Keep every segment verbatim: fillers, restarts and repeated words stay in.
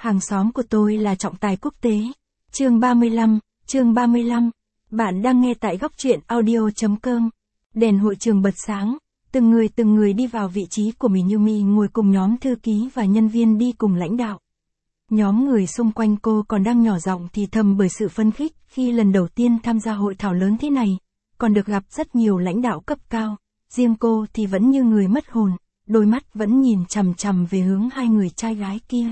Hàng xóm của tôi là trọng tài quốc tế. Chương ba mươi lăm, chương ba mươi lăm. Bạn đang nghe tại góc truyện audio.com. Đèn hội trường bật sáng, từng người từng người đi vào vị trí của mình. Yumi ngồi cùng nhóm thư ký và nhân viên đi cùng lãnh đạo. Nhóm người xung quanh cô còn đang nhỏ giọng thì thầm bởi sự phấn khích khi lần đầu tiên tham gia hội thảo lớn thế này, còn được gặp rất nhiều lãnh đạo cấp cao. Riêng cô thì vẫn như người mất hồn, đôi mắt vẫn nhìn chằm chằm về hướng hai người trai gái kia.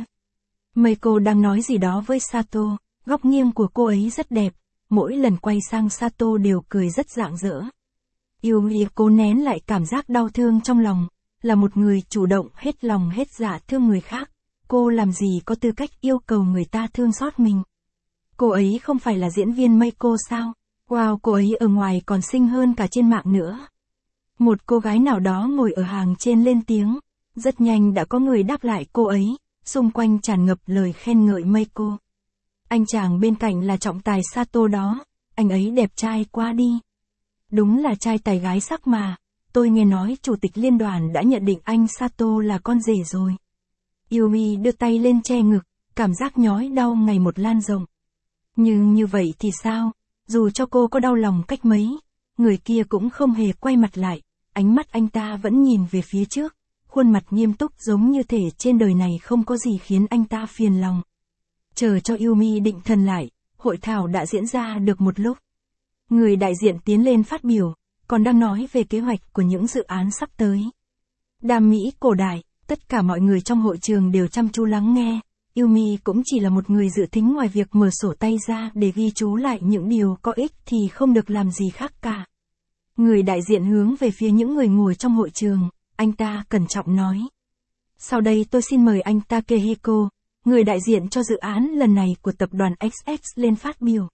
Meiko đang nói gì đó với Sato, góc nghiêng của cô ấy rất đẹp, mỗi lần quay sang Sato đều cười rất rạng rỡ. Yumi cố nén lại cảm giác đau thương trong lòng, là một người chủ động hết lòng hết dạ thương người khác, cô làm gì có tư cách yêu cầu người ta thương xót mình. Cô ấy không phải là diễn viên Meiko sao? Wow, cô ấy ở ngoài còn xinh hơn cả trên mạng nữa. Một cô gái nào đó ngồi ở hàng trên lên tiếng, rất nhanh đã có người đáp lại cô ấy, xung quanh tràn ngập lời khen ngợi Meiko. Anh chàng bên cạnh là trọng tài Sato đó, anh ấy đẹp trai quá đi. Đúng là trai tài gái sắc mà, tôi nghe nói chủ tịch liên đoàn đã nhận định anh Sato là con rể rồi. Yumi đưa tay lên che ngực, cảm giác nhói đau ngày một lan rộng. Nhưng như vậy thì sao, dù cho cô có đau lòng cách mấy, người kia cũng không hề quay mặt lại, ánh mắt anh ta vẫn nhìn về phía trước, khuôn mặt nghiêm túc giống như thể trên đời này không có gì khiến anh ta phiền lòng. Chờ cho Yumi định thần lại, hội thảo đã diễn ra được một lúc. Người đại diện tiến lên phát biểu, còn đang nói về kế hoạch của những dự án sắp tới. Đam mỹ cổ đại, tất cả mọi người trong hội trường đều chăm chú lắng nghe, Yumi cũng chỉ là một người dự thính ngoài việc mở sổ tay ra để ghi chú lại những điều có ích thì không được làm gì khác cả. Người đại diện hướng về phía những người ngồi trong hội trường, anh ta cẩn trọng nói. Sau đây tôi xin mời anh Takehiko, người đại diện cho dự án lần này của tập đoàn ích ích lên phát biểu.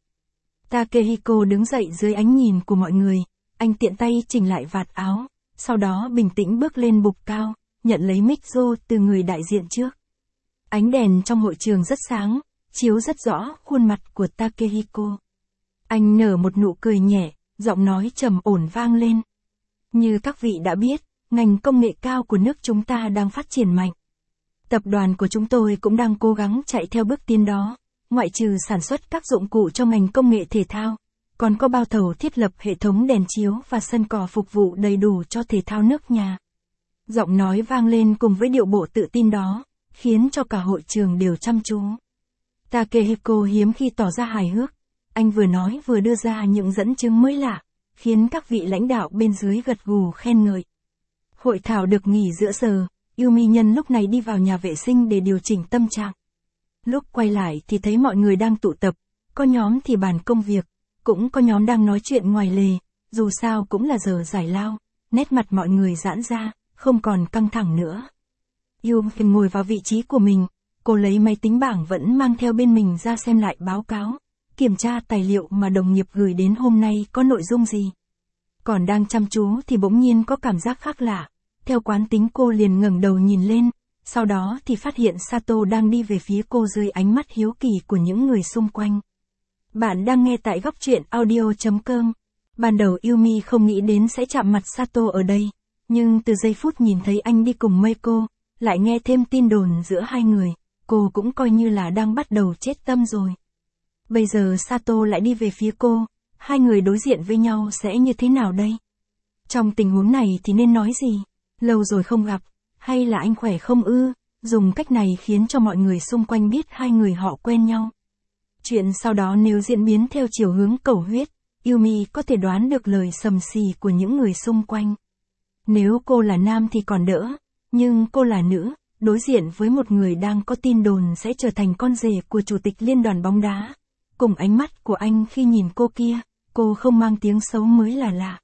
Takehiko đứng dậy dưới ánh nhìn của mọi người, anh tiện tay chỉnh lại vạt áo, sau đó bình tĩnh bước lên bục cao, nhận lấy micro từ người đại diện trước. Ánh đèn trong hội trường rất sáng, chiếu rất rõ khuôn mặt của Takehiko. Anh nở một nụ cười nhẹ, giọng nói trầm ổn vang lên. Như các vị đã biết, ngành công nghệ cao của nước chúng ta đang phát triển mạnh. Tập đoàn của chúng tôi cũng đang cố gắng chạy theo bước tiến đó, ngoại trừ sản xuất các dụng cụ cho ngành công nghệ thể thao, còn có bao thầu thiết lập hệ thống đèn chiếu và sân cỏ phục vụ đầy đủ cho thể thao nước nhà. Giọng nói vang lên cùng với điệu bộ tự tin đó, khiến cho cả hội trường đều chăm chú. Takehiko hiếm khi tỏ ra hài hước, anh vừa nói vừa đưa ra những dẫn chứng mới lạ, khiến các vị lãnh đạo bên dưới gật gù khen ngợi. Hội thảo được nghỉ giữa giờ, Yumi nhân lúc này đi vào nhà vệ sinh để điều chỉnh tâm trạng. Lúc quay lại thì thấy mọi người đang tụ tập, có nhóm thì bàn công việc, cũng có nhóm đang nói chuyện ngoài lề, dù sao cũng là giờ giải lao, nét mặt mọi người giãn ra, không còn căng thẳng nữa. Yumi ngồi vào vị trí của mình, cô lấy máy tính bảng vẫn mang theo bên mình ra xem lại báo cáo, kiểm tra tài liệu mà đồng nghiệp gửi đến hôm nay có nội dung gì. Còn đang chăm chú thì bỗng nhiên có cảm giác khác lạ, theo quán tính cô liền ngẩng đầu nhìn lên, sau đó thì phát hiện Sato đang đi về phía cô dưới ánh mắt hiếu kỳ của những người xung quanh. Bạn đang nghe tại góc truyện audio.com. Ban đầu Yumi không nghĩ đến sẽ chạm mặt Sato ở đây, nhưng từ giây phút nhìn thấy anh đi cùng Meiko, lại nghe thêm tin đồn giữa hai người, cô cũng coi như là đang bắt đầu chết tâm rồi. Bây giờ Sato lại đi về phía cô, hai người đối diện với nhau sẽ như thế nào đây? Trong tình huống này thì nên nói gì? Lâu rồi không gặp, hay là anh khỏe không ư? Dùng cách này khiến cho mọi người xung quanh biết hai người họ quen nhau. Chuyện sau đó nếu diễn biến theo chiều hướng cầu huyết, Yumi có thể đoán được lời sầm xì của những người xung quanh. Nếu cô là nam thì còn đỡ, nhưng cô là nữ, đối diện với một người đang có tin đồn sẽ trở thành con rể của chủ tịch liên đoàn bóng đá. Cùng ánh mắt của anh khi nhìn cô kia, cô không mang tiếng xấu mới là lạ.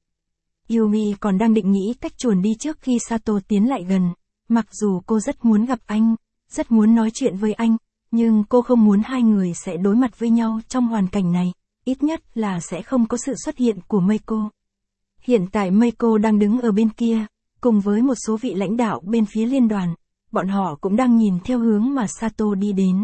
Yumi còn đang định nghĩ cách chuồn đi trước khi Sato tiến lại gần, mặc dù cô rất muốn gặp anh, rất muốn nói chuyện với anh, nhưng cô không muốn hai người sẽ đối mặt với nhau trong hoàn cảnh này, ít nhất là sẽ không có sự xuất hiện của Meiko. Hiện tại Meiko đang đứng ở bên kia, cùng với một số vị lãnh đạo bên phía liên đoàn, bọn họ cũng đang nhìn theo hướng mà Sato đi đến.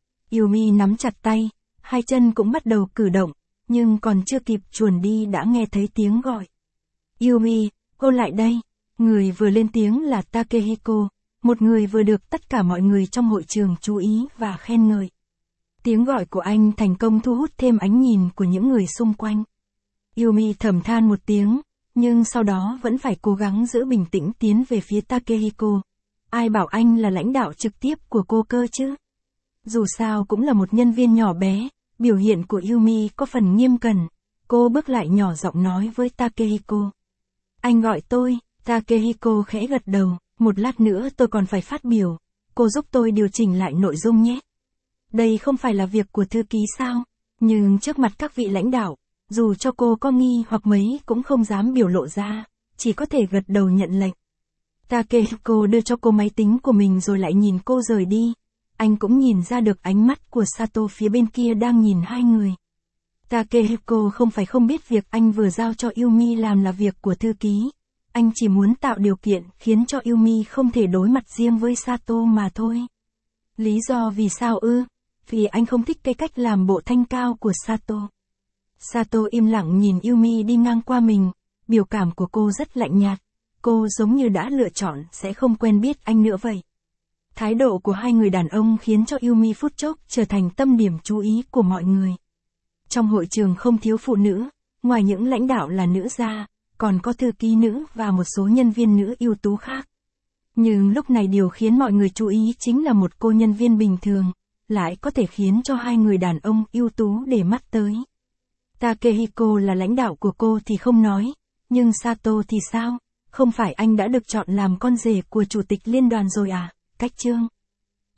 Yumi nắm chặt tay, hai chân cũng bắt đầu cử động, nhưng còn chưa kịp chuồn đi đã nghe thấy tiếng gọi. Yumi, cô lại đây. Người vừa lên tiếng là Takehiko, một người vừa được tất cả mọi người trong hội trường chú ý và khen ngợi. Tiếng gọi của anh thành công thu hút thêm ánh nhìn của những người xung quanh. Yumi thầm than một tiếng, nhưng sau đó vẫn phải cố gắng giữ bình tĩnh tiến về phía Takehiko. Ai bảo anh là lãnh đạo trực tiếp của cô cơ chứ? Dù sao cũng là một nhân viên nhỏ bé, biểu hiện của Yumi có phần nghiêm cẩn. Cô bước lại nhỏ giọng nói với Takehiko. Anh gọi tôi, Takehiko khẽ gật đầu, một lát nữa tôi còn phải phát biểu. Cô giúp tôi điều chỉnh lại nội dung nhé. Đây không phải là việc của thư ký sao? Nhưng trước mặt các vị lãnh đạo, dù cho cô có nghi hoặc mấy cũng không dám biểu lộ ra, chỉ có thể gật đầu nhận lệnh. Takehiko đưa cho cô máy tính của mình rồi lại nhìn cô rời đi. Anh cũng nhìn ra được ánh mắt của Sato phía bên kia đang nhìn hai người. Takehiko không phải không biết việc anh vừa giao cho Yumi làm là việc của thư ký. Anh chỉ muốn tạo điều kiện khiến cho Yumi không thể đối mặt riêng với Sato mà thôi. Lý do vì sao ư? Vì anh không thích cái cách làm bộ thanh cao của Sato. Sato im lặng nhìn Yumi đi ngang qua mình, biểu cảm của cô rất lạnh nhạt. Cô giống như đã lựa chọn sẽ không quen biết anh nữa vậy. Thái độ của hai người đàn ông khiến cho Yumi phút chốc trở thành tâm điểm chú ý của mọi người. Trong hội trường không thiếu phụ nữ, ngoài những lãnh đạo là nữ ra, còn có thư ký nữ và một số nhân viên nữ ưu tú khác. Nhưng lúc này điều khiến mọi người chú ý chính là một cô nhân viên bình thường, lại có thể khiến cho hai người đàn ông ưu tú để mắt tới. Takehiko là lãnh đạo của cô thì không nói, nhưng Sato thì sao? Không phải anh đã được chọn làm con rể của chủ tịch liên đoàn rồi à? Cách chương